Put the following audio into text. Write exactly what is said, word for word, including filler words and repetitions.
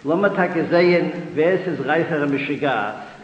Lama tak gesehen, wer ist es reicher im Mishigas?